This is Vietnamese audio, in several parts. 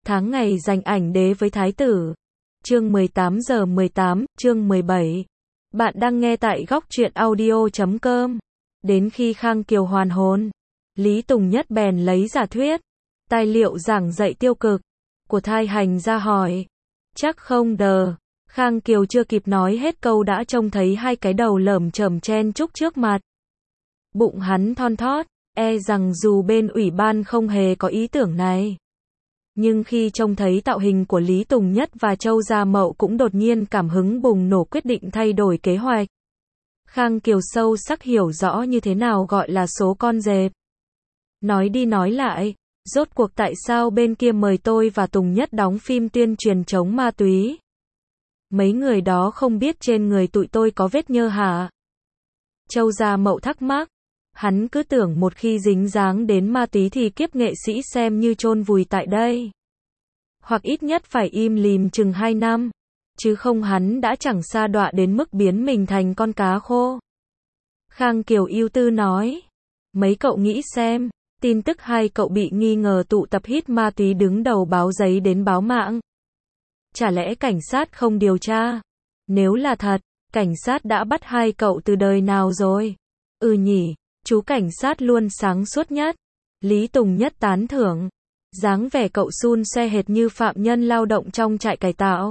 Tháng ngày dành ảnh đế với thái tử. Chương 18:18, chương 17. Bạn đang nghe tại góc truyện audio.com. Đến khi Khang Kiều hoàn hồn, Lý Tùng Nhất bèn lấy giả thuyết, tài liệu giảng dạy tiêu cực của thai hành ra hỏi. Chắc không đờ. Khang Kiều chưa kịp nói hết câu đã trông thấy hai cái đầu lởm chởm chen chúc trước mặt. Bụng hắn thon thót, e rằng dù bên ủy ban không hề có ý tưởng này. Nhưng khi trông thấy tạo hình của Lý Tùng Nhất và Châu Gia Mậu cũng đột nhiên cảm hứng bùng nổ, quyết định thay đổi kế hoạch. Khang Kiều sâu sắc hiểu rõ như thế nào gọi là số con dẹp. Nói đi nói lại, rốt cuộc tại sao bên kia mời tôi và Tùng Nhất đóng phim tuyên truyền chống ma túy? Mấy người đó không biết trên người tụi tôi có vết nhơ hả? Châu Gia Mậu thắc mắc. Hắn cứ tưởng một khi dính dáng đến ma túy thì kiếp nghệ sĩ xem như chôn vùi tại đây. Hoặc ít nhất phải im lìm chừng 2 năm. Chứ không hắn đã chẳng sa đọa đến mức biến mình thành con cá khô. Khang Kiều ưu tư nói. Mấy cậu nghĩ xem, tin tức hai cậu bị nghi ngờ tụ tập hít ma túy đứng đầu báo giấy đến báo mạng. Chả lẽ cảnh sát không điều tra? Nếu là thật, cảnh sát đã bắt hai cậu từ đời nào rồi? Ừ nhỉ, chú cảnh sát luôn sáng suốt nhất. Lý Tùng Nhất tán thưởng. Dáng vẻ cậu xun xoe hệt như phạm nhân lao động trong trại cải tạo.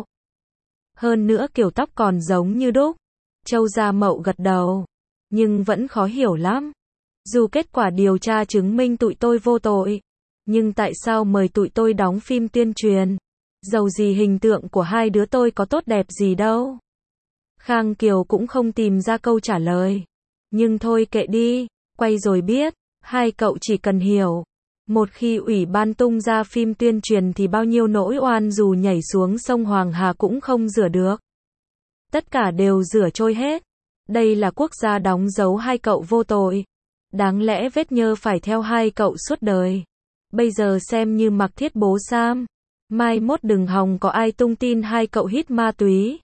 Hơn nữa kiểu tóc còn giống như đúc. Châu Gia Mậu gật đầu. Nhưng vẫn khó hiểu lắm. Dù kết quả điều tra chứng minh tụi tôi vô tội, nhưng tại sao mời tụi tôi đóng phim tuyên truyền? Dầu gì hình tượng của hai đứa tôi có tốt đẹp gì đâu. Khang Kiều cũng không tìm ra câu trả lời. Nhưng thôi kệ đi, quay rồi biết. Hai cậu chỉ cần hiểu, một khi ủy ban tung ra phim tuyên truyền thì bao nhiêu nỗi oan dù nhảy xuống sông Hoàng Hà cũng không rửa được. Tất cả đều rửa trôi hết. Đây là quốc gia đóng dấu hai cậu vô tội. Đáng lẽ vết nhơ phải theo hai cậu suốt đời. Bây giờ xem như mặc thiết bố Sam. Mai mốt đừng hòng có ai tung tin hai cậu hít ma túy.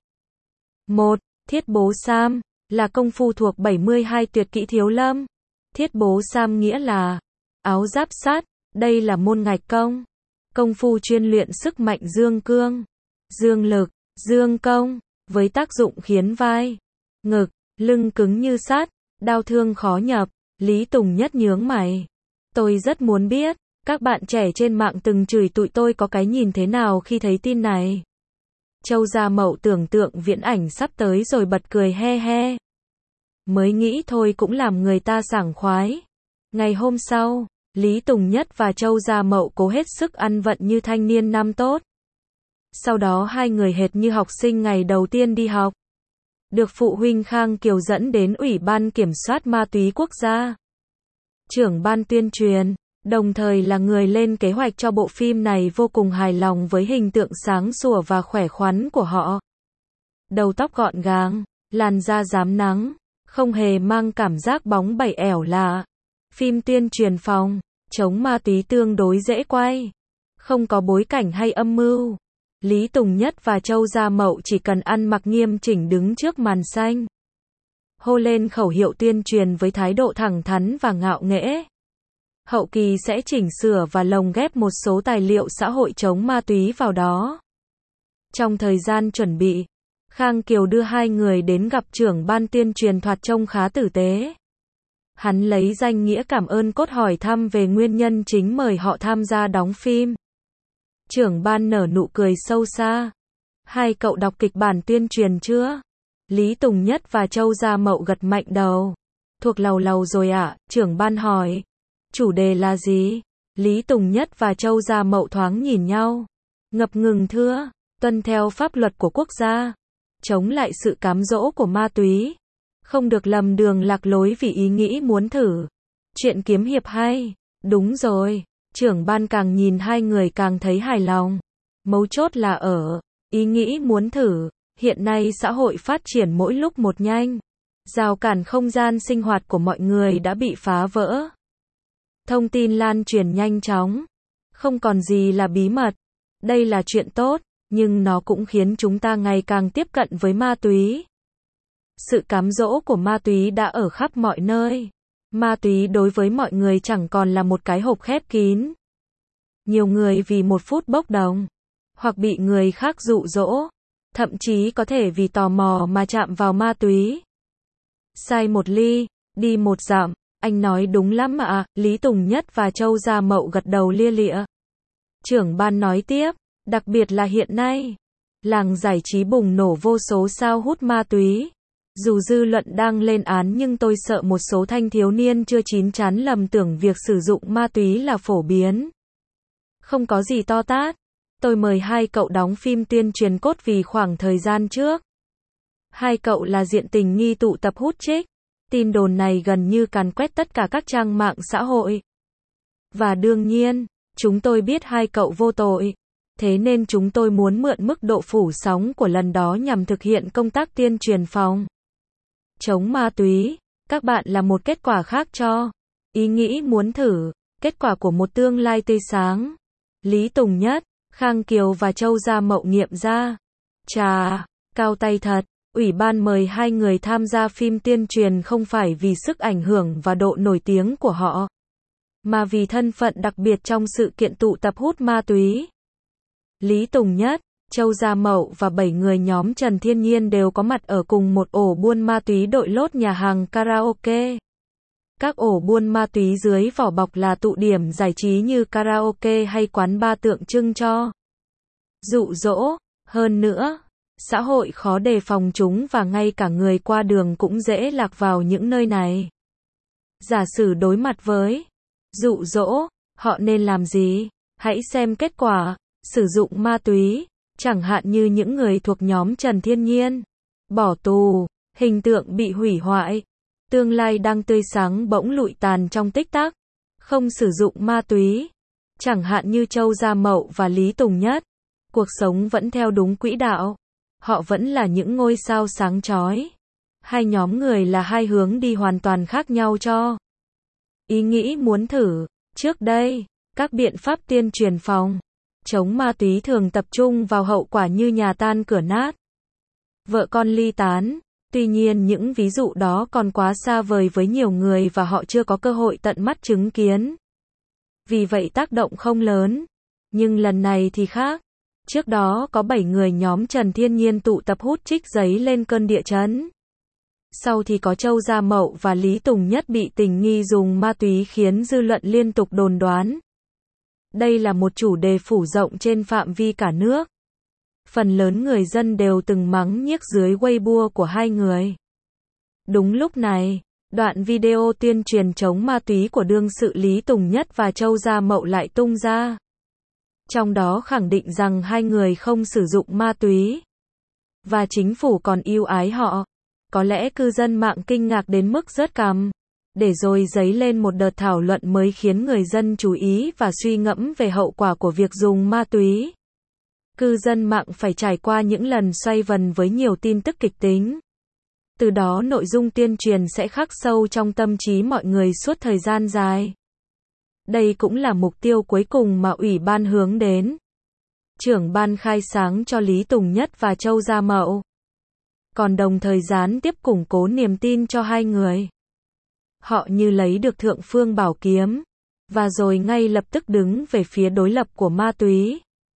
1. Thiết bố Sam là công phu thuộc 72 tuyệt kỹ Thiếu Lâm. Thiết bố Sam nghĩa là áo giáp sắt. Đây là môn ngạch công. Công phu chuyên luyện sức mạnh dương cương, dương lực, dương công, với tác dụng khiến vai, ngực, lưng cứng như sắt, đau thương khó nhập. Lý Tùng Nhất nhướng mày. Tôi rất muốn biết, các bạn trẻ trên mạng từng chửi tụi tôi có cái nhìn thế nào khi thấy tin này. Châu Gia Mậu tưởng tượng viễn ảnh sắp tới rồi bật cười he he. Mới nghĩ thôi cũng làm người ta sảng khoái. Ngày hôm sau, Lý Tùng Nhất và Châu Gia Mậu cố hết sức ăn vận như thanh niên năm tốt. Sau đó hai người hệt như học sinh ngày đầu tiên đi học. Được phụ huynh Khang Kiều dẫn đến Ủy ban Kiểm soát Ma túy Quốc gia. Trưởng ban tuyên truyền, đồng thời là người lên kế hoạch cho bộ phim này vô cùng hài lòng với hình tượng sáng sủa và khỏe khoắn của họ. Đầu tóc gọn gàng, làn da rám nắng, không hề mang cảm giác bóng bẩy ẻo lạ. Phim tuyên truyền phòng chống ma túy tương đối dễ quay, không có bối cảnh hay âm mưu. Lý Tùng Nhất và Châu Gia Mậu chỉ cần ăn mặc nghiêm chỉnh đứng trước màn xanh, hô lên khẩu hiệu tuyên truyền với thái độ thẳng thắn và ngạo nghễ. Hậu kỳ sẽ chỉnh sửa và lồng ghép một số tài liệu xã hội chống ma túy vào đó. Trong thời gian chuẩn bị, Khang Kiều đưa hai người đến gặp trưởng ban tuyên truyền, thoạt trông khá tử tế. Hắn lấy danh nghĩa cảm ơn cốt hỏi thăm về nguyên nhân chính mời họ tham gia đóng phim. Trưởng ban nở nụ cười sâu xa. Hai cậu đọc kịch bản tuyên truyền chưa? Lý Tùng Nhất và Châu Gia Mậu gật mạnh đầu. Thuộc lầu lầu rồi ạ, trưởng ban hỏi. Chủ đề là gì? Lý Tùng Nhất và Châu Gia Mậu thoáng nhìn nhau. Ngập ngừng thưa, tuân theo pháp luật của quốc gia. Chống lại sự cám dỗ của ma túy. Không được lầm đường lạc lối vì ý nghĩ muốn thử. Chuyện kiếm hiệp hay. Đúng rồi. Trưởng ban càng nhìn hai người càng thấy hài lòng. Mấu chốt là ở ý nghĩ muốn thử. Hiện nay xã hội phát triển mỗi lúc một nhanh. Rào cản không gian sinh hoạt của mọi người đã bị phá vỡ. Thông tin lan truyền nhanh chóng. Không còn gì là bí mật. Đây là chuyện tốt, nhưng nó cũng khiến chúng ta ngày càng tiếp cận với ma túy. Sự cám dỗ của ma túy đã ở khắp mọi nơi. Ma túy đối với mọi người chẳng còn là một cái hộp khép kín. Nhiều người vì một phút bốc đồng, hoặc bị người khác dụ dỗ, thậm chí có thể vì tò mò mà chạm vào ma túy. Sai một ly, đi một dặm, anh nói đúng lắm ạ, Lý Tùng Nhất và Châu Gia Mậu gật đầu lia lịa. Trưởng ban nói tiếp, đặc biệt là hiện nay, làng giải trí bùng nổ vô số sao hút ma túy. Dù dư luận đang lên án nhưng tôi sợ một số thanh thiếu niên chưa chín chắn lầm tưởng việc sử dụng ma túy là phổ biến. Không có gì to tát. Tôi mời hai cậu đóng phim tuyên truyền cốt vì khoảng thời gian trước. Hai cậu là diện tình nghi tụ tập hút trích. Tin đồn này gần như càn quét tất cả các trang mạng xã hội. Và đương nhiên, chúng tôi biết hai cậu vô tội. Thế nên chúng tôi muốn mượn mức độ phủ sóng của lần đó nhằm thực hiện công tác tuyên truyền phòng chống ma túy. Các bạn là một kết quả khác cho ý nghĩ muốn thử, kết quả của một tương lai tươi sáng. Lý Tùng Nhất, Khang Kiều và Châu Gia Mậu nghiệm ra. Chà, cao tay thật. Ủy ban mời hai người tham gia phim tuyên truyền không phải vì sức ảnh hưởng và độ nổi tiếng của họ, mà vì thân phận đặc biệt trong sự kiện tụ tập hút ma túy. Lý Tùng Nhất, Châu Gia Mậu và 7 người nhóm Trần Thiên Nhiên đều có mặt ở cùng một ổ buôn ma túy đội lốt nhà hàng karaoke. Các ổ buôn ma túy dưới vỏ bọc là tụ điểm giải trí như karaoke hay quán bar tượng trưng cho dụ dỗ. Hơn nữa, xã hội khó đề phòng chúng và ngay cả người qua đường cũng dễ lạc vào những nơi này. Giả sử đối mặt với dụ dỗ, họ nên làm gì? Hãy xem kết quả. Sử dụng ma túy, chẳng hạn như những người thuộc nhóm Trần Thiên Nhiên, bỏ tù, hình tượng bị hủy hoại, tương lai đang tươi sáng bỗng lụi tàn trong tích tắc. Không sử dụng ma túy, chẳng hạn như Châu Gia Mậu và Lý Tùng Nhất, cuộc sống vẫn theo đúng quỹ đạo. Họ vẫn là những ngôi sao sáng chói. Hai nhóm người là hai hướng đi hoàn toàn khác nhau cho ý nghĩ muốn thử. Trước đây, các biện pháp tuyên truyền phòng chống ma túy thường tập trung vào hậu quả như nhà tan cửa nát, vợ con ly tán. Tuy nhiên những ví dụ đó còn quá xa vời với nhiều người và họ chưa có cơ hội tận mắt chứng kiến. Vì vậy tác động không lớn. Nhưng lần này thì khác. Trước đó có 7 người nhóm Trần Thiên Nhiên tụ tập hút trích giấy lên cơn địa chấn. Sau thì có Châu Gia Mậu và Lý Tùng Nhất bị tình nghi dùng ma túy khiến dư luận liên tục đồn đoán. Đây là một chủ đề phủ rộng trên phạm vi cả nước. Phần lớn người dân đều từng mắng nhiếc dưới Weibo của hai người. Đúng lúc này, đoạn video tuyên truyền chống ma túy của đương sự Lý Tùng Nhất và Châu Gia Mậu lại tung ra. Trong đó khẳng định rằng hai người không sử dụng ma túy. Và chính phủ còn ưu ái họ. Có lẽ cư dân mạng kinh ngạc đến mức rớt cằm. Để rồi dấy lên một đợt thảo luận mới khiến người dân chú ý và suy ngẫm về hậu quả của việc dùng ma túy. Cư dân mạng phải trải qua những lần xoay vần với nhiều tin tức kịch tính. Từ đó nội dung tuyên truyền sẽ khắc sâu trong tâm trí mọi người suốt thời gian dài. Đây cũng là mục tiêu cuối cùng mà Ủy ban hướng đến. Trưởng ban khai sáng cho Lý Tùng Nhất và Châu Gia Mậu. Còn đồng thời gián tiếp củng cố niềm tin cho hai người. Họ như lấy được thượng phương bảo kiếm. Và rồi ngay lập tức đứng về phía đối lập của ma túy.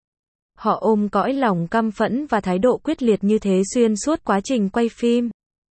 Họ ôm cõi lòng căm phẫn và thái độ quyết liệt như thế xuyên suốt quá trình quay phim.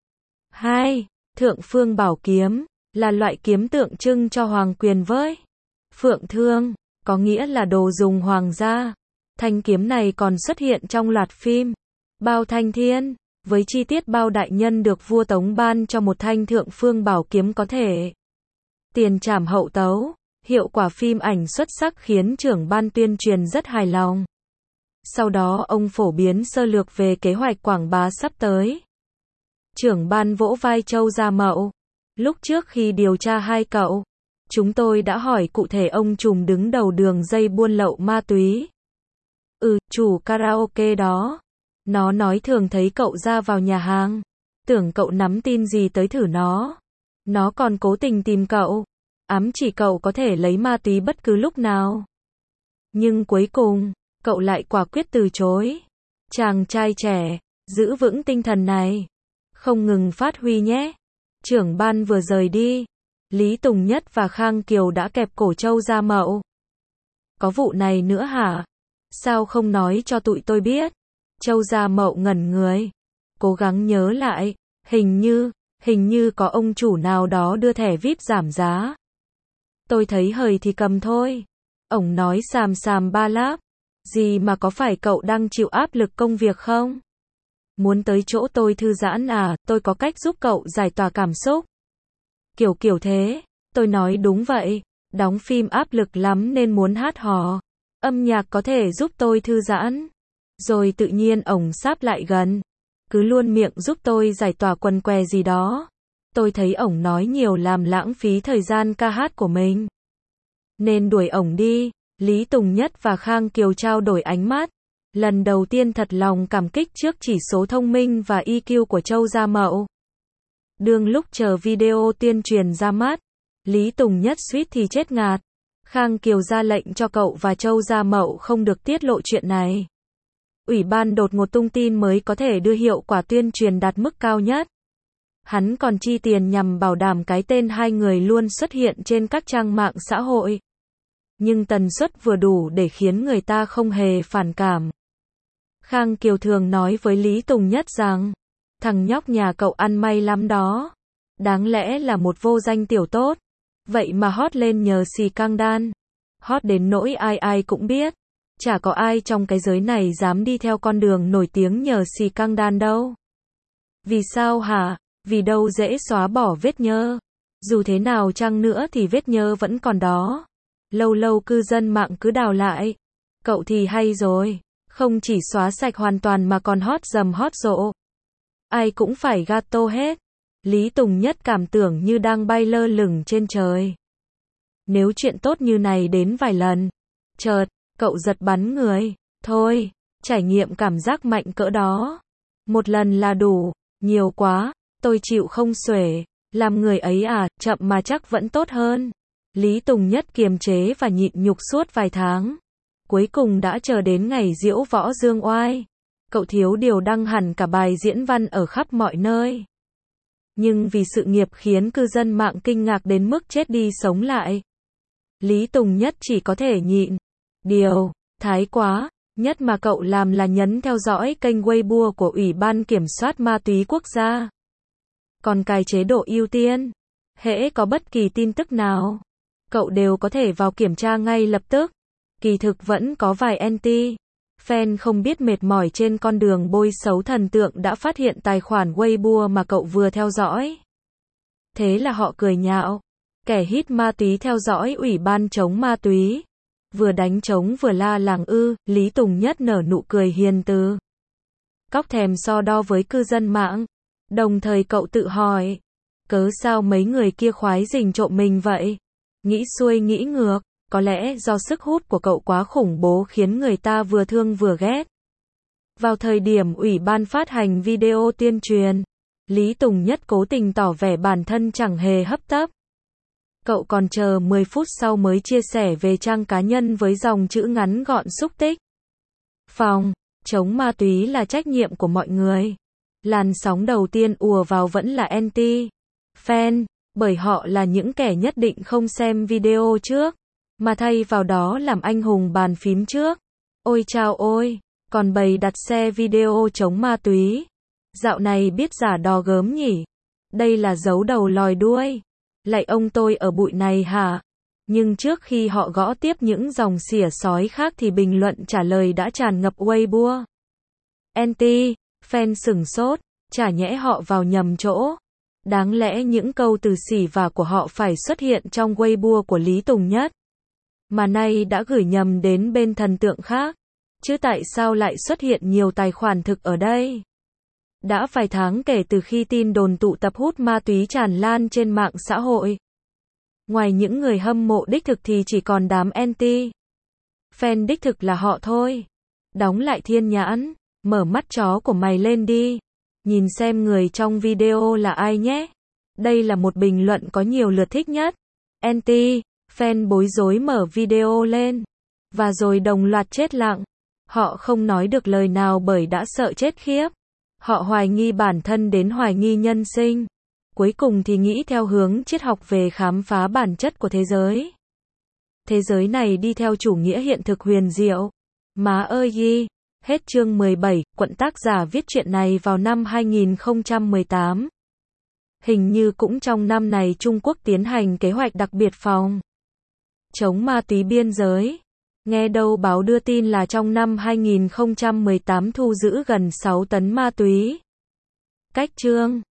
2. Thượng phương bảo kiếm là loại kiếm tượng trưng cho hoàng quyền với phượng thương, có nghĩa là đồ dùng hoàng gia. Thanh kiếm này còn xuất hiện trong loạt phim Bao Thanh Thiên, với chi tiết Bao đại nhân được vua Tống ban cho một thanh thượng phương bảo kiếm có thể tiền trảm hậu tấu. Hiệu quả phim ảnh xuất sắc khiến trưởng ban tuyên truyền rất hài lòng. Sau đó ông phổ biến sơ lược về kế hoạch quảng bá sắp tới. Trưởng ban vỗ vai Châu Gia Mậu. Lúc trước khi điều tra hai cậu, chúng tôi đã hỏi cụ thể ông trùm đứng đầu đường dây buôn lậu ma túy. Chủ karaoke đó. Nó nói thường thấy cậu ra vào nhà hàng. Tưởng cậu nắm tin gì tới thử nó. Nó còn cố tình tìm cậu. Ám chỉ cậu có thể lấy ma túy bất cứ lúc nào. Nhưng cuối cùng, cậu lại quả quyết từ chối. Chàng trai trẻ, giữ vững tinh thần này. Không ngừng phát huy nhé. Trưởng ban vừa rời đi. Lý Tùng Nhất và Khang Kiều đã kẹp cổ Châu Gia Mậu. Có vụ này nữa hả? Sao không nói cho tụi tôi biết? Châu Gia Mậu ngẩn người. Cố gắng nhớ lại. Hình như có ông chủ nào đó đưa thẻ VIP giảm giá. Tôi thấy hời thì cầm thôi. Ổng nói xàm xàm ba láp. Gì mà có phải cậu đang chịu áp lực công việc không? Muốn tới chỗ tôi thư giãn à, tôi có cách giúp cậu giải tỏa cảm xúc. Kiểu thế, tôi nói đúng vậy, đóng phim áp lực lắm nên muốn hát hò. Âm nhạc có thể giúp tôi thư giãn. Rồi tự nhiên ổng sáp lại gần. Cứ luôn miệng giúp tôi giải tỏa quần què gì đó. Tôi thấy ổng nói nhiều làm lãng phí thời gian ca hát của mình. Nên đuổi ổng đi. Lý Tùng Nhất và Khang Kiều trao đổi ánh mắt. Lần đầu tiên thật lòng cảm kích trước chỉ số thông minh và EQ của Châu Gia Mậu. Đương lúc chờ video tuyên truyền ra mắt, Lý Tùng Nhất suýt thì chết ngạt. Khang Kiều ra lệnh cho cậu và Châu Gia Mậu không được tiết lộ chuyện này. Ủy ban đột ngột tung tin mới có thể đưa hiệu quả tuyên truyền đạt mức cao nhất. Hắn còn chi tiền nhằm bảo đảm cái tên hai người luôn xuất hiện trên các trang mạng xã hội. Nhưng tần suất vừa đủ để khiến người ta không hề phản cảm. Khang Kiều thường nói với Lý Tùng Nhất rằng, thằng nhóc nhà cậu ăn may lắm đó. Đáng lẽ là một vô danh tiểu tốt. Vậy mà hot lên nhờ xì căng đan. Hot đến nỗi ai ai cũng biết. Chả có ai trong cái giới này dám đi theo con đường nổi tiếng nhờ xì căng đan đâu. Vì sao hả? Vì đâu dễ xóa bỏ vết nhơ. Dù thế nào chăng nữa thì vết nhơ vẫn còn đó. Lâu lâu cư dân mạng cứ đào lại. Cậu thì hay rồi. Không chỉ xóa sạch hoàn toàn mà còn hot dầm hot rộ. Ai cũng phải gato hết. Lý Tùng Nhất cảm tưởng như đang bay lơ lửng trên trời. Nếu chuyện tốt như này đến vài lần, chợt, cậu giật bắn người. Thôi, trải nghiệm cảm giác mạnh cỡ đó. Một lần là đủ, nhiều quá, tôi chịu không xuể. Làm người ấy à, chậm mà chắc vẫn tốt hơn. Lý Tùng Nhất kiềm chế và nhịn nhục suốt vài tháng. Cuối cùng đã chờ đến ngày diễu võ dương oai. Cậu thiếu điều đăng hẳn cả bài diễn văn ở khắp mọi nơi. Nhưng vì sự nghiệp khiến cư dân mạng kinh ngạc đến mức chết đi sống lại. Lý Tùng Nhất chỉ có thể nhịn. Điều thái quá nhất mà cậu làm là nhấn theo dõi kênh Weibo của Ủy ban Kiểm soát Ma túy Quốc gia. Còn cài chế độ ưu tiên. Hễ có bất kỳ tin tức nào, cậu đều có thể vào kiểm tra ngay lập tức. Kỳ thực vẫn có vài anti fan không biết mệt mỏi trên con đường bôi xấu thần tượng đã phát hiện tài khoản Weibo mà cậu vừa theo dõi. Thế là họ cười nhạo. Kẻ hít ma túy theo dõi Ủy ban chống ma túy. Vừa đánh trống vừa la làng ư. Lý Tùng Nhất nở nụ cười hiền từ. Cóc thèm so đo với cư dân mạng. Đồng thời cậu tự hỏi. Cớ sao mấy người kia khoái rình trộm mình vậy? Nghĩ xuôi nghĩ ngược. Có lẽ do sức hút của cậu quá khủng bố khiến người ta vừa thương vừa ghét. Vào thời điểm ủy ban phát hành video tuyên truyền, Lý Tùng Nhất cố tình tỏ vẻ bản thân chẳng hề hấp tấp. Cậu còn chờ 10 phút sau mới chia sẻ về trang cá nhân với dòng chữ ngắn gọn xúc tích. Phòng chống ma túy là trách nhiệm của mọi người. Làn sóng đầu tiên ùa vào vẫn là anti-fan, bởi họ là những kẻ nhất định không xem video trước, mà thay vào đó làm anh hùng bàn phím trước. Ôi chao ôi, còn bày đặt xe video chống ma túy. Dạo này biết giả đò gớm nhỉ? Đây là giấu đầu lòi đuôi. Lại ông tôi ở bụi này hả? Nhưng trước khi họ gõ tiếp những dòng xỉa xói khác thì bình luận trả lời đã tràn ngập Weibo. Fan sửng sốt, chả nhẽ họ vào nhầm chỗ. Đáng lẽ những câu từ xỉ vả của họ phải xuất hiện trong Weibo của Lý Tùng Nhất. Mà nay đã gửi nhầm đến bên thần tượng khác. Chứ tại sao lại xuất hiện nhiều tài khoản thực ở đây? Đã vài tháng kể từ khi tin đồn tụ tập hút ma túy tràn lan trên mạng xã hội. Ngoài những người hâm mộ đích thực thì chỉ còn đám anti-fan đích thực là họ thôi. Đóng lại thiên nhãn, mở mắt chó của mày lên đi. Nhìn xem người trong video là ai nhé. Đây là một bình luận có nhiều lượt thích nhất. Anti-fan bối rối mở video lên. Và rồi đồng loạt chết lặng. Họ không nói được lời nào bởi đã sợ chết khiếp. Họ hoài nghi bản thân đến hoài nghi nhân sinh. Cuối cùng thì nghĩ theo hướng triết học về khám phá bản chất của thế giới. Thế giới này đi theo chủ nghĩa hiện thực huyền diệu. Má ơi ghi. Hết chương 17, quận tác giả viết chuyện này vào năm 2018. Hình như cũng trong năm này Trung Quốc tiến hành kế hoạch đặc biệt phòng chống ma túy biên giới. Nghe đâu báo đưa tin là trong năm 2018 thu giữ gần 6 tấn ma túy. Cách chương